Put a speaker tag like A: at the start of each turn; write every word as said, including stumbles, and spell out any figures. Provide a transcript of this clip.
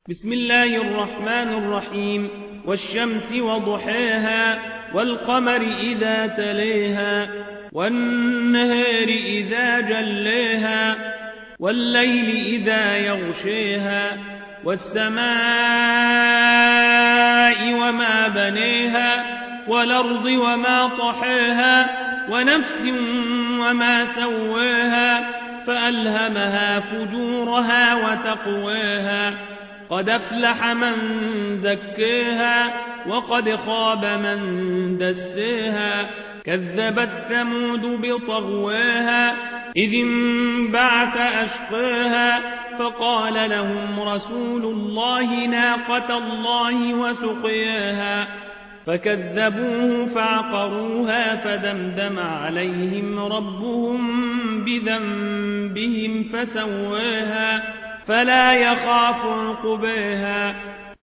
A: بسم الله الرحمن الرحيم. والشمس وضحاها والقمر إذا تليها والنهار إذا جليها والليل إذا يغشيها والسماء وما بنيها والأرض وما طحاها ونفس وما سواها فألهمها فجورها وتقواها قد أفلح من زكاها وقد خاب من دساها كذبت ثمود بطغواها إذ انبعث أشقاها فقال لهم رسول الله ناقة الله وسقياها فكذبوه فعقروها فدمدم عليهم ربهم بذنبهم فسواها فلا يخاف عقباها